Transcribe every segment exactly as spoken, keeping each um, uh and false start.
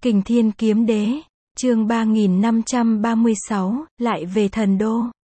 Kình Thiên Kiếm Đế, chương ba nghìn năm trăm ba mươi sáu, lại về thần đô.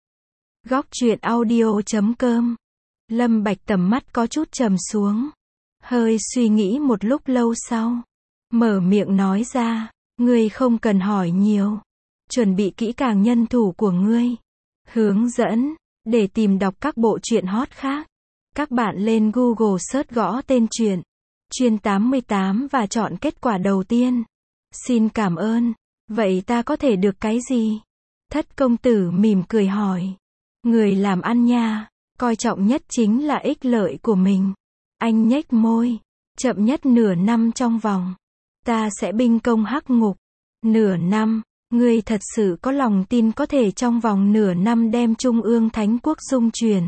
Góc truyện audio chấm com. Lâm Bạch tầm mắt có chút trầm xuống. Hơi suy nghĩ một lúc lâu sau. Mở miệng nói ra, ngươi không cần hỏi nhiều. Chuẩn bị kỹ càng nhân thủ của ngươi. Hướng dẫn, để tìm đọc các bộ truyện hot khác. Các bạn lên Google search gõ tên truyện. Chuyên tám mươi tám và chọn kết quả đầu tiên. Xin cảm ơn. Vậy ta có thể được cái gì? Thất công tử mỉm cười hỏi. Người làm ăn nha, coi trọng nhất chính là ích lợi của mình. Anh nhếch môi. Chậm nhất nửa năm trong vòng. Ta sẽ binh công hắc ngục. Nửa năm, ngươi thật sự có lòng tin có thể trong vòng nửa năm đem Trung ương Thánh Quốc dung chuyển.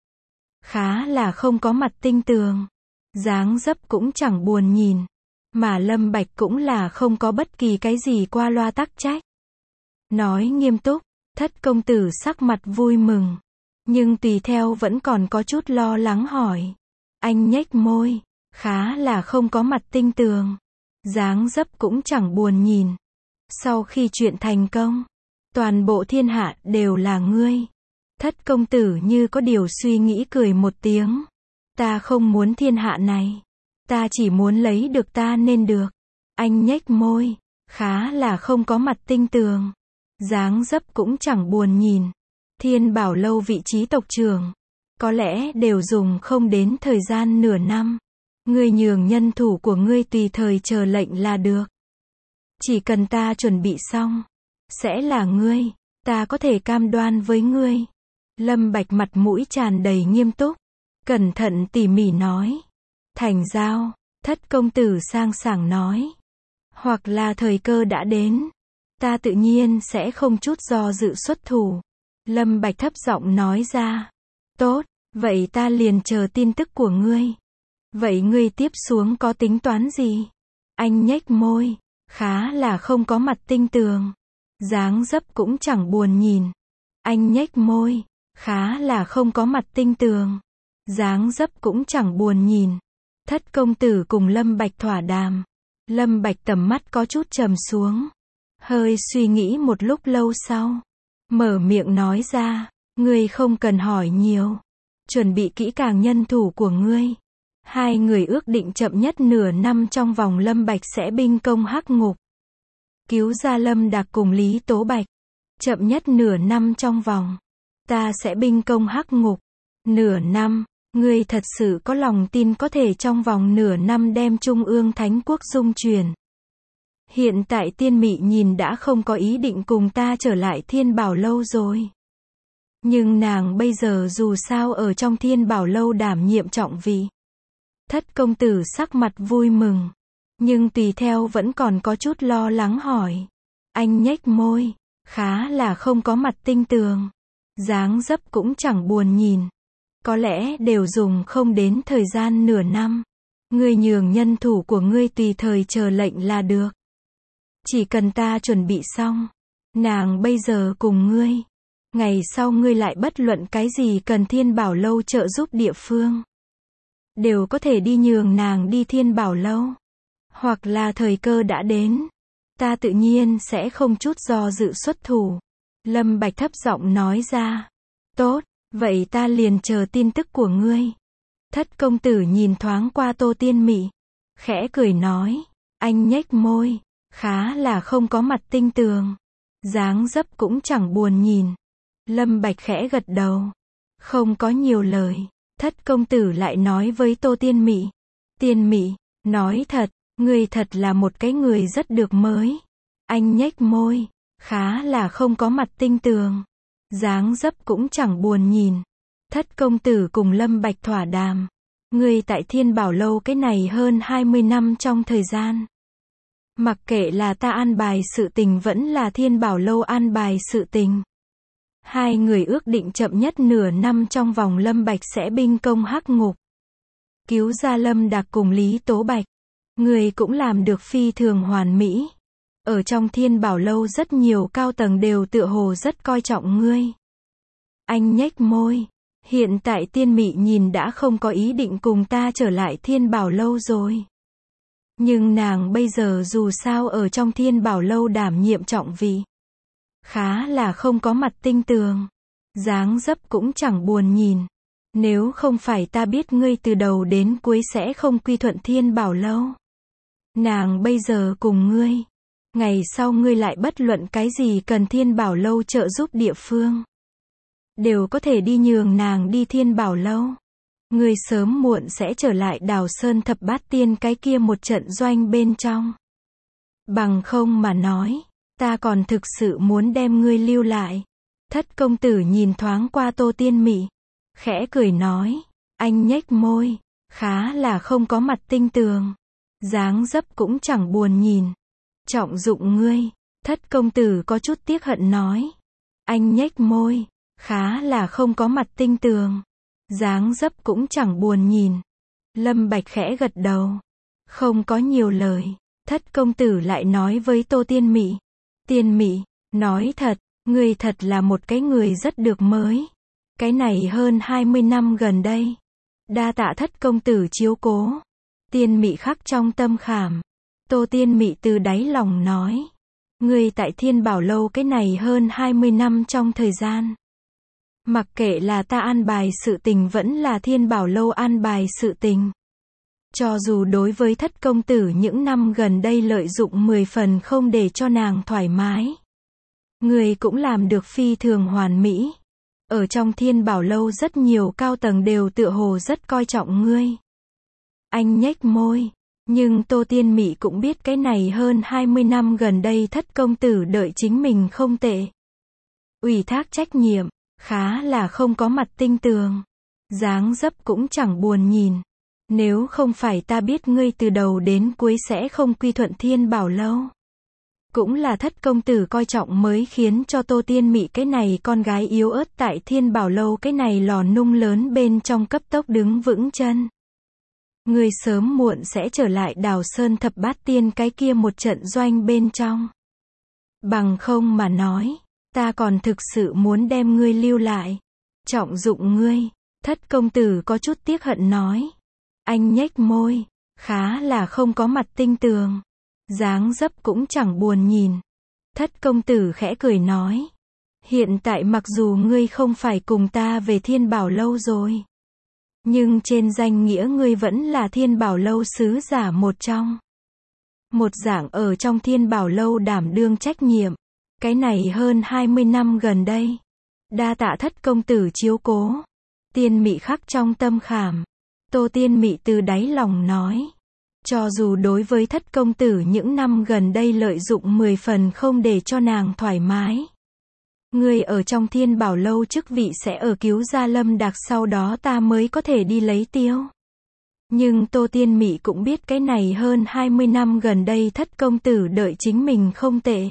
Khá là không có mặt tinh tường. Dáng dấp cũng chẳng buồn nhìn. Mà Lâm Bạch cũng là không có bất kỳ cái gì qua loa tắc trách. Nói nghiêm túc, thất công tử sắc mặt vui mừng. Nhưng tùy theo vẫn còn có chút lo lắng hỏi. Anh nhếch môi, khá là không có mặt tinh tường. Dáng dấp cũng chẳng buồn nhìn. Sau khi chuyện thành công, toàn bộ thiên hạ đều là ngươi. Thất công tử như có điều suy nghĩ cười một tiếng. Ta không muốn thiên hạ này. Ta chỉ muốn lấy được ta nên được. Anh nhếch môi, khá là không có mặt tinh tường. Dáng dấp cũng chẳng buồn nhìn. Thiên Bảo Lâu vị trí tộc trưởng, có lẽ đều dùng không đến thời gian nửa năm. Ngươi nhường nhân thủ của ngươi tùy thời chờ lệnh là được. Chỉ cần ta chuẩn bị xong, sẽ là ngươi, ta có thể cam đoan với ngươi. Lâm Bạch mặt mũi tràn đầy nghiêm túc, cẩn thận tỉ mỉ nói. Thành giao, thất công tử sang sảng nói. Hoặc là thời cơ đã đến, ta tự nhiên sẽ không chút do dự xuất thủ. Lâm Bạch thấp giọng nói ra. Tốt, vậy ta liền chờ tin tức của ngươi. Vậy ngươi tiếp xuống có tính toán gì? Anh nhếch môi, khá là không có mặt tinh tường. Dáng dấp cũng chẳng buồn nhìn. Anh nhếch môi, khá là không có mặt tinh tường. Dáng dấp cũng chẳng buồn nhìn. Thất công tử cùng Lâm Bạch thỏa đàm. Lâm Bạch tầm mắt có chút trầm xuống. Hơi suy nghĩ một lúc lâu sau. Mở miệng nói ra, ngươi không cần hỏi nhiều. Chuẩn bị kỹ càng nhân thủ của ngươi. Hai người ước định chậm nhất nửa năm trong vòng Lâm Bạch sẽ binh công hắc ngục. Cứu ra Lâm Đạc cùng Lý Tố Bạch. Chậm nhất nửa năm trong vòng. Ta sẽ binh công hắc ngục. Nửa năm. Ngươi thật sự có lòng tin có thể trong vòng nửa năm đem Trung ương Thánh Quốc dung chuyển. Hiện tại Tiên Mị nhìn đã không có ý định cùng ta trở lại Thiên Bảo Lâu rồi. Nhưng nàng bây giờ dù sao ở trong Thiên Bảo Lâu đảm nhiệm trọng vị. Thất công tử sắc mặt vui mừng. Nhưng tùy theo vẫn còn có chút lo lắng hỏi. Anh nhếch môi, khá là không có mặt tinh tường. Dáng dấp cũng chẳng buồn nhìn. Có lẽ đều dùng không đến thời gian nửa năm. Ngươi nhường nhân thủ của ngươi tùy thời chờ lệnh là được. Chỉ cần ta chuẩn bị xong. Nàng bây giờ cùng ngươi. Ngày sau ngươi lại bất luận cái gì cần Thiên Bảo Lâu trợ giúp địa phương. Đều có thể đi nhường nàng đi Thiên Bảo Lâu. Hoặc là thời cơ đã đến. Ta tự nhiên sẽ không chút do dự xuất thủ. Lâm Bạch thấp giọng nói ra. Tốt. Vậy ta liền chờ tin tức của ngươi. Thất công tử nhìn thoáng qua Tô Tiên Mị. Khẽ cười nói. Anh nhếch môi. Khá là không có mặt tinh tường. Dáng dấp cũng chẳng buồn nhìn. Lâm Bạch khẽ gật đầu. Không có nhiều lời. Thất công tử lại nói với Tô Tiên Mị. Tiên Mị, nói thật, ngươi thật là một cái người rất được mới. Anh nhếch môi. Khá là không có mặt tinh tường. Dáng dấp cũng chẳng buồn nhìn. Thất công tử cùng Lâm Bạch thỏa đàm. Ngươi tại Thiên Bảo Lâu cái này hơn hai mươi năm trong thời gian. Mặc kệ là ta an bài sự tình vẫn là Thiên Bảo Lâu an bài sự tình. Hai người ước định chậm nhất nửa năm trong vòng Lâm Bạch sẽ binh công hắc ngục. Cứu ra Lâm Đạc cùng Lý Tố Bạch. Ngươi cũng làm được phi thường hoàn mỹ. Ở trong Thiên Bảo Lâu rất nhiều cao tầng đều tựa hồ rất coi trọng ngươi. Anh nhếch môi. Hiện tại Tiên Mị nhìn đã không có ý định cùng ta trở lại Thiên Bảo Lâu rồi. Nhưng nàng bây giờ dù sao ở trong Thiên Bảo Lâu đảm nhiệm trọng vị. Khá là không có mặt tinh tường. Dáng dấp cũng chẳng buồn nhìn. Nếu không phải ta biết ngươi từ đầu đến cuối sẽ không quy thuận Thiên Bảo Lâu. Nàng bây giờ cùng ngươi. Ngày sau ngươi lại bất luận cái gì cần Thiên Bảo Lâu trợ giúp địa phương. Đều có thể đi nhường nàng đi Thiên Bảo Lâu. Ngươi sớm muộn sẽ trở lại Đào Sơn Thập Bát Tiên cái kia một trận doanh bên trong. Bằng không mà nói, ta còn thực sự muốn đem ngươi lưu lại. Thất công tử nhìn thoáng qua Tô Tiên Mị, khẽ cười nói, anh nhếch môi, khá là không có mặt tinh tường. Dáng dấp cũng chẳng buồn nhìn. Trọng dụng ngươi, thất công tử có chút tiếc hận nói. Anh nhếch môi, khá là không có mặt tinh tường. Dáng dấp cũng chẳng buồn nhìn. Lâm Bạch khẽ gật đầu. Không có nhiều lời. Thất công tử lại nói với Tô Tiên Mị. Tiên Mị, nói thật, ngươi thật là một cái người rất được mới. Cái này hơn hai mươi năm gần đây. Đa tạ thất công tử chiếu cố. Tiên Mị khắc trong tâm khảm. Tô Tiên Mị từ đáy lòng nói. Ngươi tại Thiên Bảo Lâu cái này hơn hai mươi năm trong thời gian. Mặc kệ là ta an bài sự tình vẫn là Thiên Bảo Lâu an bài sự tình. Cho dù đối với thất công tử những năm gần đây lợi dụng mười phần không để cho nàng thoải mái. Ngươi cũng làm được phi thường hoàn mỹ. Ở trong Thiên Bảo Lâu rất nhiều cao tầng đều tựa hồ rất coi trọng ngươi. Anh nhếch môi. Nhưng Tô Tiên Mị cũng biết cái này hơn hai mươi năm gần đây thất công tử đợi chính mình không tệ. Ủy thác trách nhiệm, khá là không có mặt tinh tường. Dáng dấp cũng chẳng buồn nhìn. Nếu không phải ta biết ngươi từ đầu đến cuối sẽ không quy thuận Thiên Bảo Lâu. Cũng là thất công tử coi trọng mới khiến cho Tô Tiên Mị cái này con gái yếu ớt tại Thiên Bảo Lâu cái này lò nung lớn bên trong cấp tốc đứng vững chân. Ngươi sớm muộn sẽ trở lại Đào Sơn Thập Bát Tiên cái kia một trận doanh bên trong. Bằng không mà nói, ta còn thực sự muốn đem ngươi lưu lại. Trọng dụng ngươi, thất công tử có chút tiếc hận nói. Anh nhếch môi, khá là không có mặt tinh tường. Dáng dấp cũng chẳng buồn nhìn. Thất công tử khẽ cười nói. Hiện tại mặc dù ngươi không phải cùng ta về Thiên Bảo Lâu rồi. Nhưng trên danh nghĩa ngươi vẫn là Thiên Bảo Lâu sứ giả một trong. Một dạng ở trong Thiên Bảo Lâu đảm đương trách nhiệm. Cái này hơn hai mươi năm gần đây. Đa tạ thất công tử chiếu cố. Tiên Mị khắc trong tâm khảm. Tô Tiên Mị từ đáy lòng nói. Cho dù đối với thất công tử những năm gần đây lợi dụng mười phần không để cho nàng thoải mái. Ngươi ở trong Thiên Bảo Lâu chức vị sẽ ở cứu gia Lâm Đạc sau đó ta mới có thể đi lấy tiêu. Nhưng Tô Tiên Mị cũng biết cái này hơn hai mươi năm gần đây thất công tử đợi chính mình không tệ.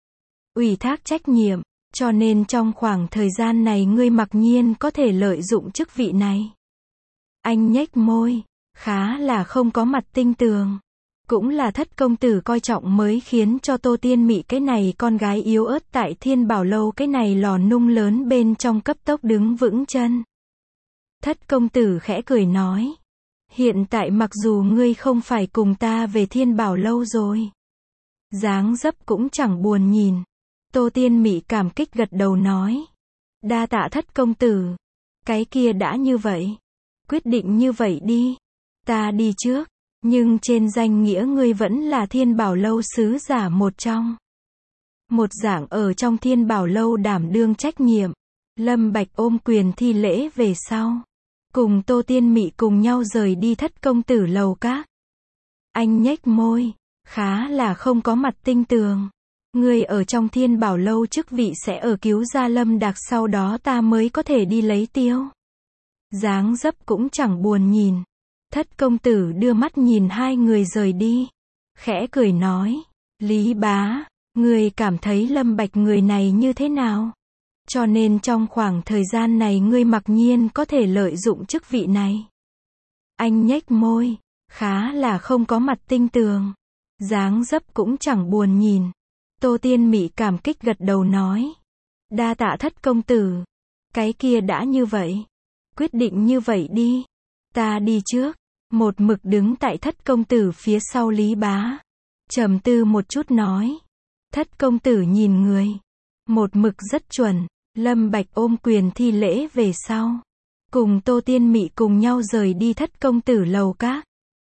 Ủy thác trách nhiệm, cho nên trong khoảng thời gian này ngươi mặc nhiên có thể lợi dụng chức vị này. Anh nhếch môi, khá là không có mặt tinh tường. Cũng là thất công tử coi trọng mới khiến cho Tô Tiên Mị cái này con gái yếu ớt tại Thiên Bảo Lâu cái này lò nung lớn bên trong cấp tốc đứng vững chân. Thất công tử khẽ cười nói. Hiện tại mặc dù ngươi không phải cùng ta về Thiên Bảo Lâu rồi. Dáng dấp cũng chẳng buồn nhìn. Tô Tiên Mị cảm kích gật đầu nói. Đa tạ thất công tử. Cái kia đã như vậy. Quyết định như vậy đi. Ta đi trước. Nhưng trên danh nghĩa ngươi vẫn là Thiên Bảo Lâu sứ giả một trong. Một dạng ở trong Thiên Bảo Lâu đảm đương trách nhiệm. Lâm Bạch ôm quyền thi lễ về sau. Cùng Tô Tiên Mị cùng nhau rời đi thất công tử lầu các. Anh nhếch môi. Khá là không có mặt tinh tường. Ngươi ở trong Thiên Bảo Lâu chức vị sẽ ở cứu gia Lâm Đạc sau đó ta mới có thể đi lấy tiêu. Dáng dấp cũng chẳng buồn nhìn. Thất công tử đưa mắt nhìn hai người rời đi. Khẽ cười nói. Lý bá, ngươi cảm thấy Lâm Bạch người này như thế nào? Cho nên trong khoảng thời gian này ngươi mặc nhiên có thể lợi dụng chức vị này. Anh nhếch môi. Khá là không có mặt tinh tường. Dáng dấp cũng chẳng buồn nhìn. Tô Tiên Mị cảm kích gật đầu nói. Đa tạ thất công tử. Cái kia đã như vậy. Quyết định như vậy đi. Ta đi trước. một mực đứng tại Thất công tử phía sau Lý Bá. Trầm tư một chút nói. Thất công tử nhìn người. Một mực rất chuẩn. Lâm Bạch ôm quyền thi lễ về sau. Cùng Tô Tiên Mị cùng nhau rời đi Thất công tử lầu các.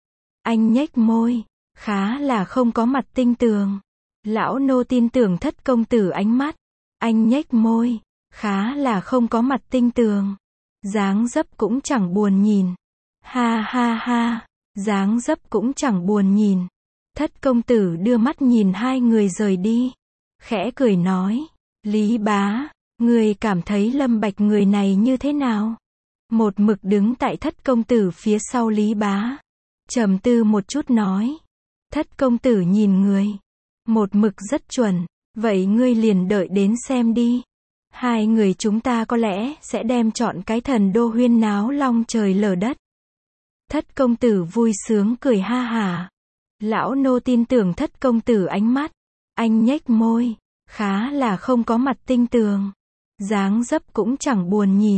Anh nhếch môi. Khá là không có mặt tinh tường. Lão nô tin tưởng Thất công tử ánh mắt. Anh nhếch môi. Khá là không có mặt tinh tường. Dáng dấp cũng chẳng buồn nhìn. Ha ha ha. Dáng dấp cũng chẳng buồn nhìn. Thất công tử đưa mắt nhìn hai người rời đi. Khẽ cười nói. Lý Bá. Người cảm thấy Lâm Bạch người này như thế nào? Một mực đứng tại Thất công tử phía sau Lý Bá. Trầm tư một chút nói. Thất công tử nhìn người. Một mực rất chuẩn. Vậy ngươi liền đợi đến xem đi. Hai người chúng ta có lẽ sẽ đem chọn cái thần đô huyên náo long trời lở đất. Thất công tử vui sướng cười ha hả. Lão nô tin tưởng Thất công tử ánh mắt. Anh nhếch môi. Khá là không có mặt tinh tường. Dáng dấp cũng chẳng buồn nhìn.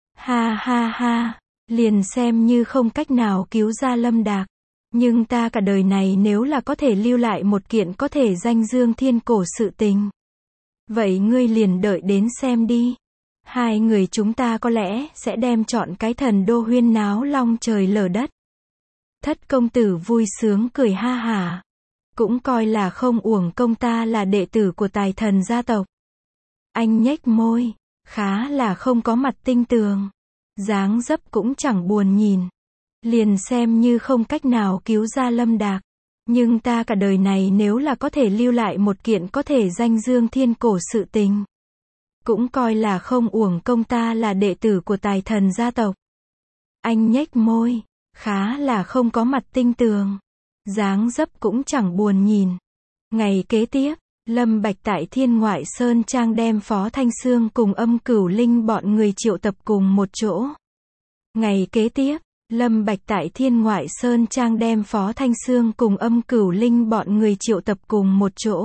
Ha ha ha. Liền xem như không cách nào cứu ra Lâm Đạc. Nhưng ta cả đời này nếu là có thể lưu lại một kiện có thể danh dương thiên cổ sự tình. Vậy ngươi liền đợi đến xem đi. Hai người chúng ta có lẽ sẽ đem chọn cái thần đô huyên náo long trời lở đất. Thất công tử vui sướng cười ha hả. Cũng coi là không uổng công ta là đệ tử của tài thần gia tộc. Anh nhếch môi. Khá là không có mặt tinh tường. Dáng dấp cũng chẳng buồn nhìn. Liền xem như không cách nào cứu ra Lâm Đạc. Nhưng ta cả đời này nếu là có thể lưu lại một kiện có thể danh dương thiên cổ sự tình. Cũng coi là không uổng công ta là đệ tử của tài thần gia tộc. Anh nhếch môi. Khá là không có mặt tinh tường. Dáng dấp cũng chẳng buồn nhìn. Ngày kế tiếp, Lâm Bạch tại Thiên Ngoại Sơn Trang đem Phó Thanh Xương cùng Âm Cửu Linh bọn người triệu tập cùng một chỗ. Ngày kế tiếp, Lâm Bạch tại Thiên Ngoại Sơn Trang đem Phó Thanh Xương cùng Âm Cửu Linh bọn người triệu tập cùng một chỗ.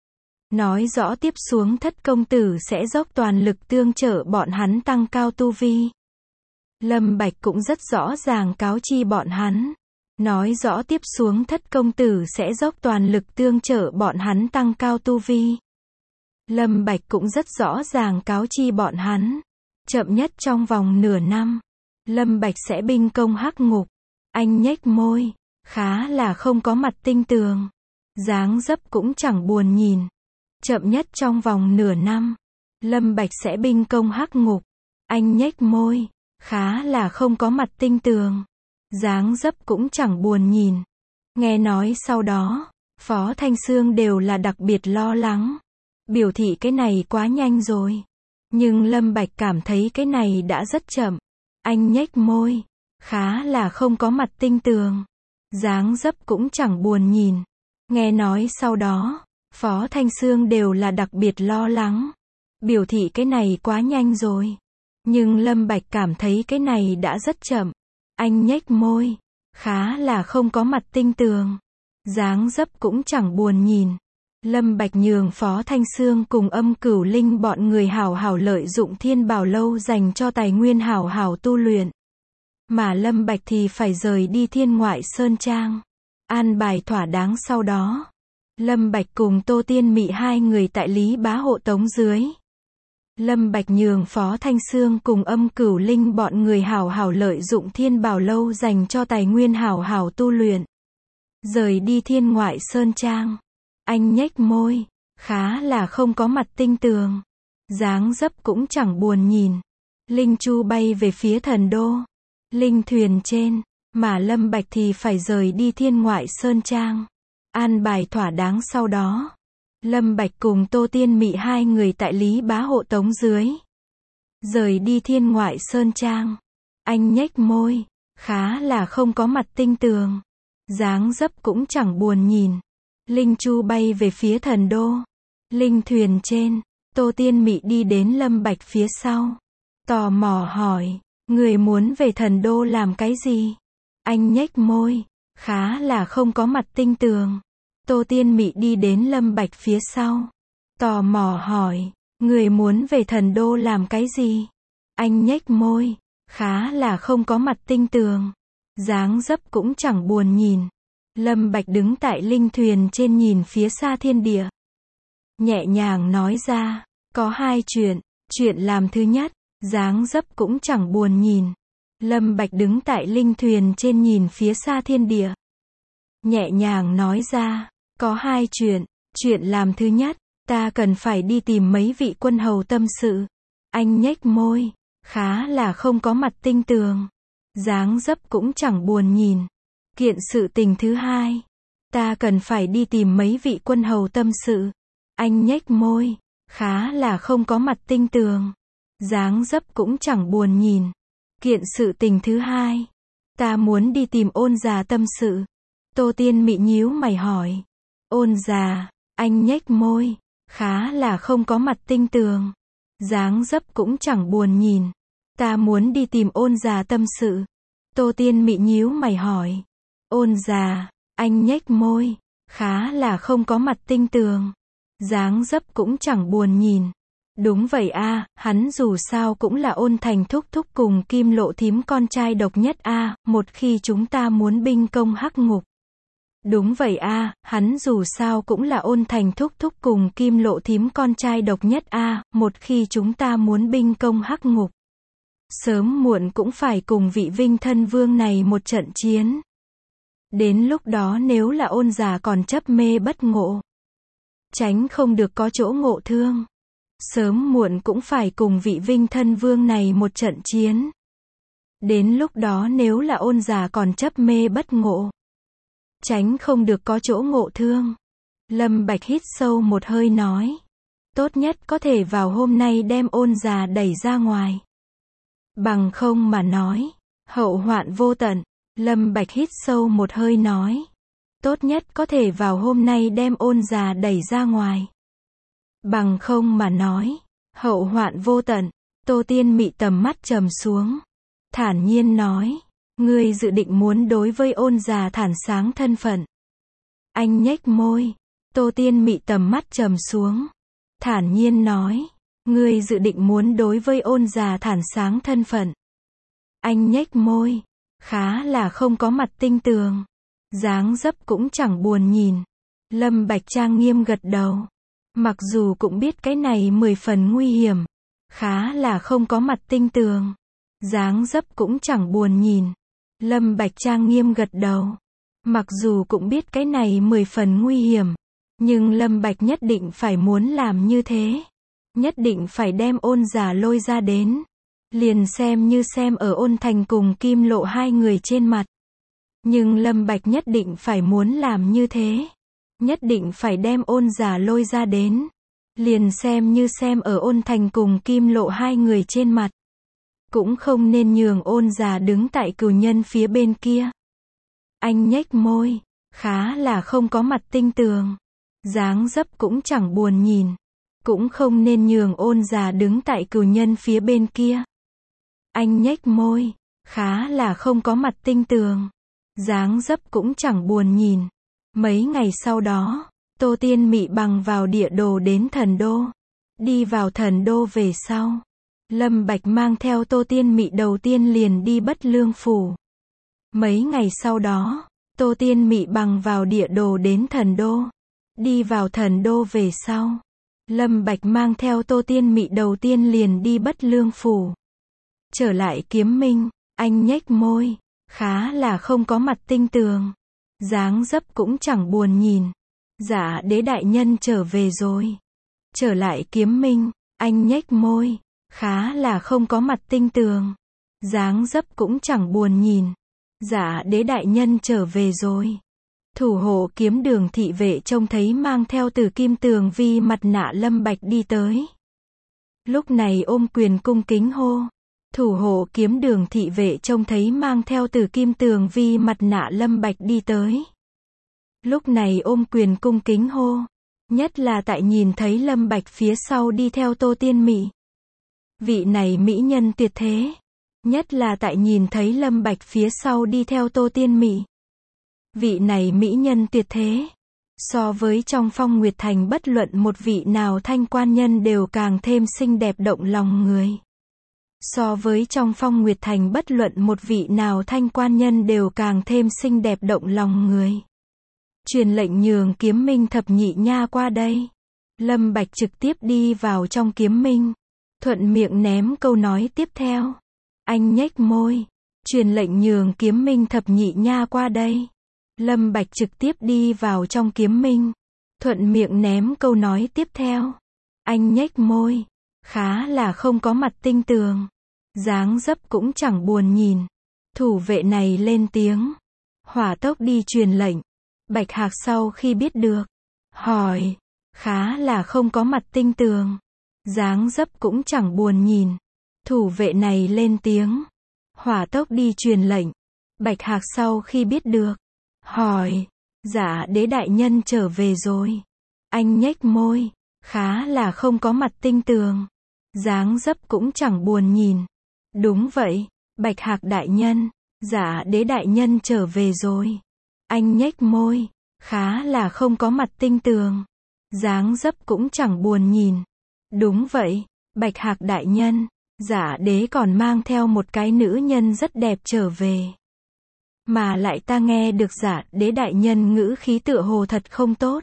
Nói rõ tiếp xuống Thất công tử sẽ dốc toàn lực tương trợ bọn hắn tăng cao tu vi. Lâm Bạch cũng rất rõ ràng cáo chi bọn hắn. Nói rõ tiếp xuống Thất công tử sẽ dốc toàn lực tương trợ bọn hắn tăng cao tu vi. Lâm Bạch cũng rất rõ ràng cáo chi bọn hắn. Chậm nhất trong vòng nửa năm. Lâm Bạch sẽ binh công hắc ngục. Anh nhếch môi. Khá là không có mặt tinh tường. Dáng dấp cũng chẳng buồn nhìn. Chậm nhất trong vòng nửa năm. Lâm Bạch sẽ binh công hắc ngục. Anh nhếch môi. Khá là không có mặt tinh tường. Dáng dấp cũng chẳng buồn nhìn. Nghe nói sau đó, Phó Thanh Xương đều là đặc biệt lo lắng. Biểu thị cái này quá nhanh rồi. Nhưng Lâm Bạch cảm thấy cái này đã rất chậm. Anh nhếch môi. Khá là không có mặt tinh tường. Dáng dấp cũng chẳng buồn nhìn. Nghe nói sau đó, Phó Thanh Xương đều là đặc biệt lo lắng. Biểu thị cái này quá nhanh rồi. Nhưng Lâm Bạch cảm thấy cái này đã rất chậm. Anh nhếch môi. Khá là không có mặt tinh tường. Dáng dấp cũng chẳng buồn nhìn. Lâm Bạch nhường Phó Thanh Xương cùng Âm Cửu Linh bọn người hảo hảo lợi dụng Thiên Bảo Lâu dành cho tài nguyên hảo hảo tu luyện. Mà Lâm Bạch thì phải rời đi Thiên Ngoại Sơn Trang. An bài thỏa đáng sau đó. Lâm Bạch cùng Tô Tiên Mị hai người tại Lý Bá hộ tống dưới. Lâm Bạch nhường Phó Thanh Xương cùng Âm Cửu Linh bọn người hảo hảo lợi dụng Thiên Bảo Lâu dành cho tài nguyên hảo hảo tu luyện. Rời đi Thiên Ngoại Sơn Trang. Anh nhếch môi. Khá là không có mặt tinh tường. Dáng dấp cũng chẳng buồn nhìn. Linh Chu bay về phía thần đô. Linh thuyền trên. Mà Lâm Bạch thì phải rời đi Thiên Ngoại Sơn Trang. An bài thỏa đáng sau đó. Lâm Bạch cùng Tô Tiên Mị hai người tại Lý Bá hộ tống dưới. Rời đi Thiên Ngoại Sơn Trang. Anh nhếch môi. Khá là không có mặt tinh tường. Dáng dấp cũng chẳng buồn nhìn. Linh Chu bay về phía thần đô. Linh thuyền trên. Tô Tiên Mị đi đến Lâm Bạch phía sau. Tò mò hỏi. Người muốn về thần đô làm cái gì? Anh nhếch môi. Khá là không có mặt tinh tường. Tô Tiên Mị đi đến Lâm Bạch phía sau. Tò mò hỏi. Người muốn về thần đô làm cái gì? Anh nhếch môi. Khá là không có mặt tinh tường. dáng dấp cũng chẳng buồn nhìn. Lâm Bạch đứng tại linh thuyền trên nhìn phía xa thiên địa. Nhẹ nhàng nói ra, có hai chuyện. Chuyện làm thứ nhất, dáng dấp cũng chẳng buồn nhìn. Lâm Bạch đứng tại linh thuyền trên nhìn phía xa thiên địa. Nhẹ nhàng nói ra, có hai chuyện. Chuyện làm thứ nhất, ta cần phải đi tìm mấy vị quân hầu tâm sự. Anh nhếch môi, khá là không có mặt tinh tường. Dáng dấp cũng chẳng buồn nhìn. Kiện sự tình thứ hai, ta cần phải đi tìm mấy vị quân hầu tâm sự. Anh nhếch môi, khá là không có mặt tinh tường. Dáng dấp cũng chẳng buồn nhìn. Kiện sự tình thứ hai, ta muốn đi tìm Ôn già tâm sự. Tô Tiên Mị nhíu mày hỏi. Ôn già, anh nhếch môi, khá là không có mặt tinh tường. Dáng dấp cũng chẳng buồn nhìn. Ta muốn đi tìm Ôn già tâm sự. Tô Tiên Mị nhíu mày hỏi. Ôn già, anh nhếch môi, khá là không có mặt tinh tường. Dáng dấp cũng chẳng buồn nhìn. Đúng vậy a, hắn dù sao cũng là Ôn Thành thúc thúc cùng Kim Lộ thím con trai độc nhất a, một khi chúng ta muốn binh công hắc ngục. Đúng vậy a, hắn dù sao cũng là Ôn Thành thúc thúc cùng Kim Lộ thím con trai độc nhất a, một khi chúng ta muốn binh công hắc ngục. Sớm muộn cũng phải cùng vị Vinh Thân Vương này một trận chiến. Đến lúc đó nếu là Ôn già còn chấp mê bất ngộ, tránh không được có chỗ ngộ thương. Sớm muộn cũng phải cùng vị Vinh Thân Vương này một trận chiến. Đến lúc đó nếu là Ôn già còn chấp mê bất ngộ, tránh không được có chỗ ngộ thương. Lâm Bạch hít sâu một hơi nói. Tốt nhất có thể vào hôm nay đem Ôn già đẩy ra ngoài. Bằng không mà nói, hậu hoạn vô tận. Lâm Bạch hít sâu một hơi nói. Tốt nhất có thể vào hôm nay đem Ôn già đẩy ra ngoài. Bằng không mà nói, hậu hoạn vô tận. Tô Tiên Mị tầm mắt trầm xuống, thản nhiên nói. Ngươi dự định muốn đối với Ôn già thản sáng thân phận. Anh nhếch môi. Tô Tiên Mị tầm mắt trầm xuống, thản nhiên nói. Ngươi dự định muốn đối với Ôn già thản sáng thân phận. Anh nhếch môi, khá là không có mặt tinh tường. Dáng dấp cũng chẳng buồn nhìn. Lâm Bạch trang nghiêm gật đầu. Mặc dù cũng biết cái này mười phần nguy hiểm, khá là không có mặt tinh tường. Dáng dấp cũng chẳng buồn nhìn. Lâm Bạch trang nghiêm gật đầu. Mặc dù cũng biết cái này mười phần nguy hiểm, nhưng Lâm Bạch nhất định phải muốn làm như thế. Nhất định phải đem Ôn già lôi ra đến. Liền xem như xem ở Ôn Thành cùng Kim Lộ hai người trên mặt. Nhưng Lâm Bạch nhất định phải muốn làm như thế. Nhất định phải đem Ôn già lôi ra đến. Liền xem như xem ở Ôn Thành cùng Kim Lộ hai người trên mặt. Cũng không nên nhường Ôn già đứng tại cửu nhân phía bên kia. Anh nhếch môi, khá là không có mặt tinh tường. Dáng dấp cũng chẳng buồn nhìn. Cũng không nên nhường Ôn già đứng tại cửu nhân phía bên kia. Anh nhếch môi, khá là không có mặt tinh tường. Dáng dấp cũng chẳng buồn nhìn. Mấy ngày sau đó, Tô Tiên Mị bằng vào địa đồ đến thần đô. Đi vào thần đô về sau, Lâm Bạch mang theo Tô Tiên Mị đầu tiên liền đi Bất Lương Phủ. Mấy ngày sau đó, Tô Tiên Mị bằng vào địa đồ đến thần đô. Đi vào thần đô về sau, Lâm Bạch mang theo Tô Tiên Mị đầu tiên liền đi Bất Lương Phủ. Trở lại Kiếm Minh, anh nhếch môi, khá là không có mặt tinh tường. Dáng dấp cũng chẳng buồn nhìn. Dạ đế đại nhân trở về rồi. Trở lại Kiếm Minh, anh nhếch môi, khá là không có mặt tinh tường. Dáng dấp cũng chẳng buồn nhìn. Dạ đế đại nhân trở về rồi. Thủ hộ kiếm đường thị vệ trông thấy mang theo Tử Kim Tường Vi mặt nạ Lâm Bạch đi tới. Lúc này ôm quyền cung kính hô. Thủ hộ kiếm đường thị vệ trông thấy mang theo Tử Kim Tường Vi mặt nạ Lâm Bạch đi tới. Lúc này ôm quyền cung kính hô. Nhất là tại nhìn thấy Lâm Bạch phía sau đi theo Tô Tiên Mị. Vị này mỹ nhân tuyệt thế. Nhất là tại nhìn thấy Lâm Bạch phía sau đi theo Tô Tiên Mị. Vị này mỹ nhân tuyệt thế. So với trong Phong Nguyệt Thành bất luận một vị nào thanh quan nhân đều càng thêm xinh đẹp động lòng người. So với trong Phong Nguyệt Thành bất luận một vị nào thanh quan nhân đều càng thêm xinh đẹp động lòng người. Truyền lệnh nhường Kiếm Minh thập nhị nha qua đây. Lâm Bạch trực tiếp đi vào trong Kiếm Minh. Thuận miệng ném câu nói tiếp theo. Anh nhếch môi. Truyền lệnh nhường Kiếm Minh thập nhị nha qua đây. Lâm Bạch trực tiếp đi vào trong Kiếm Minh. Thuận miệng ném câu nói tiếp theo. Anh nhếch môi. Khá là không có mặt tinh tường. Dáng dấp cũng chẳng buồn nhìn. Thủ vệ này lên tiếng. Hỏa tốc đi truyền lệnh. Bạch Hạc sau khi biết được. Hỏi. Khá là không có mặt tinh tường. Dáng dấp cũng chẳng buồn nhìn. Thủ vệ này lên tiếng. Hỏa tốc đi truyền lệnh. Bạch Hạc sau khi biết được. Hỏi. Dạ đế đại nhân trở về rồi. Anh nhếch môi. Khá là không có mặt tinh tường. Dáng dấp cũng chẳng buồn nhìn. Đúng vậy. Bạch Hạc đại nhân. Dạ đế đại nhân trở về rồi. Anh nhếch môi. Khá là không có mặt tinh tường. Dáng dấp cũng chẳng buồn nhìn. Đúng vậy. Bạch Hạc đại nhân. Dạ đế còn mang theo một cái nữ nhân rất đẹp trở về. Mà lại ta nghe được dạ đế đại nhân ngữ khí tựa hồ thật không tốt.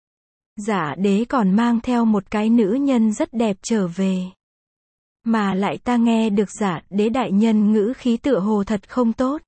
Dạ đế còn mang theo một cái nữ nhân rất đẹp trở về. Mà lại ta nghe được dạ đế đại nhân ngữ khí tựa hồ thật không tốt.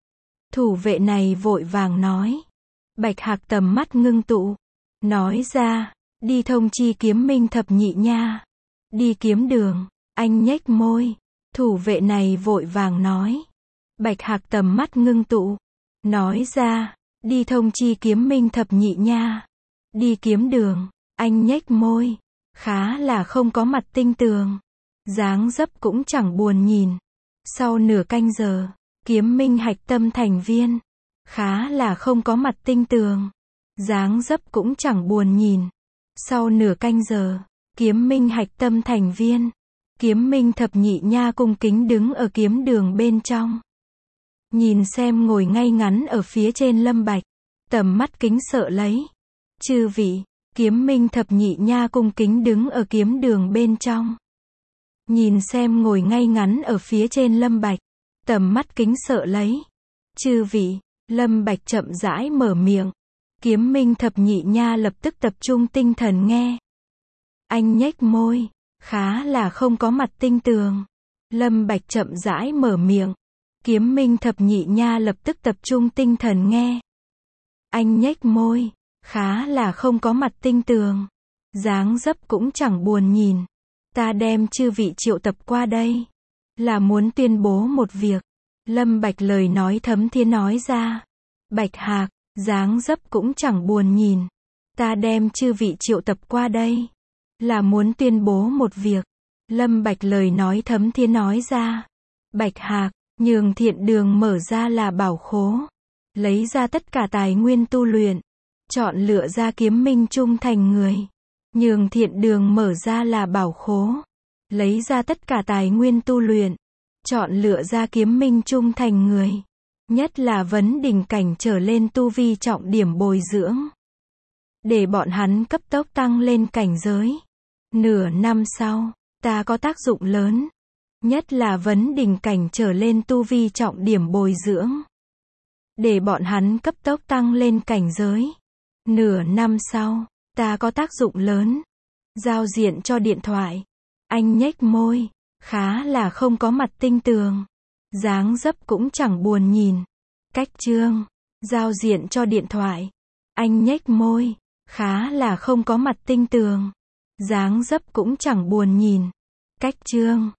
Thủ vệ này vội vàng nói. Bạch Hạc tầm mắt ngưng tụ. Nói ra. Đi thông chi Kiếm Minh thập nhị nha. Đi kiếm đường. Anh nhếch môi. Thủ vệ này vội vàng nói. Bạch Hạc tầm mắt ngưng tụ. Nói ra. Đi thông chi Kiếm Minh thập nhị nha. Đi kiếm đường. Anh nhếch môi. Khá là không có mặt tinh tường. Dáng dấp cũng chẳng buồn nhìn. Sau nửa canh giờ. Kiếm Minh hạch tâm thành viên. Khá là không có mặt tinh tường. Dáng dấp cũng chẳng buồn nhìn. Sau nửa canh giờ. Kiếm Minh hạch tâm thành viên. Kiếm Minh thập nhị nha cung kính đứng ở kiếm đường bên trong. Nhìn xem ngồi ngay ngắn ở phía trên Lâm Bạch. Tầm mắt kính sợ lấy. Chư vị. Kiếm Minh thập nhị nha cung kính đứng ở kiếm đường bên trong. Nhìn xem ngồi ngay ngắn ở phía trên Lâm Bạch. Tầm mắt kính sợ lấy. Chư vị. Lâm Bạch chậm rãi mở miệng. Kiếm Minh thập nhị nha lập tức tập trung tinh thần nghe. Anh nhếch môi. Khá là không có mặt tinh tường. Lâm Bạch chậm rãi mở miệng. Kiếm Minh thập nhị nha lập tức tập trung tinh thần nghe. Anh nhếch môi. Khá là không có mặt tinh tường. Dáng dấp cũng chẳng buồn nhìn. Ta đem chư vị triệu tập qua đây. Là muốn tuyên bố một việc. Lâm Bạch lời nói thấm thía nói ra. Bạch Hạc. Dáng dấp cũng chẳng buồn nhìn. Ta đem chư vị triệu tập qua đây. Là muốn tuyên bố một việc. Lâm Bạch lời nói thấm thía nói ra. Bạch Hạc. Nhường thiện đường mở ra là bảo khố. Lấy ra tất cả tài nguyên tu luyện. Chọn lựa ra kiếm minh trung thành người. Nhường thiện đường mở ra là bảo khố. Lấy ra tất cả tài nguyên tu luyện. Chọn lựa ra kiếm minh trung thành người. Nhất là vấn đỉnh cảnh trở lên tu vi trọng điểm bồi dưỡng. Để bọn hắn cấp tốc tăng lên cảnh giới. Nửa năm sau, ta có tác dụng lớn. Nhất là vấn đỉnh cảnh trở lên tu vi trọng điểm bồi dưỡng. Để bọn hắn cấp tốc tăng lên cảnh giới. Nửa năm sau, ta có tác dụng lớn. Giao diện cho điện thoại. Anh nhếch môi. Khá là không có mặt tinh tường. Dáng dấp cũng chẳng buồn nhìn. Cách chương. Giao diện cho điện thoại. Anh nhếch môi. Khá là không có mặt tinh tường. Dáng dấp cũng chẳng buồn nhìn. Cách chương.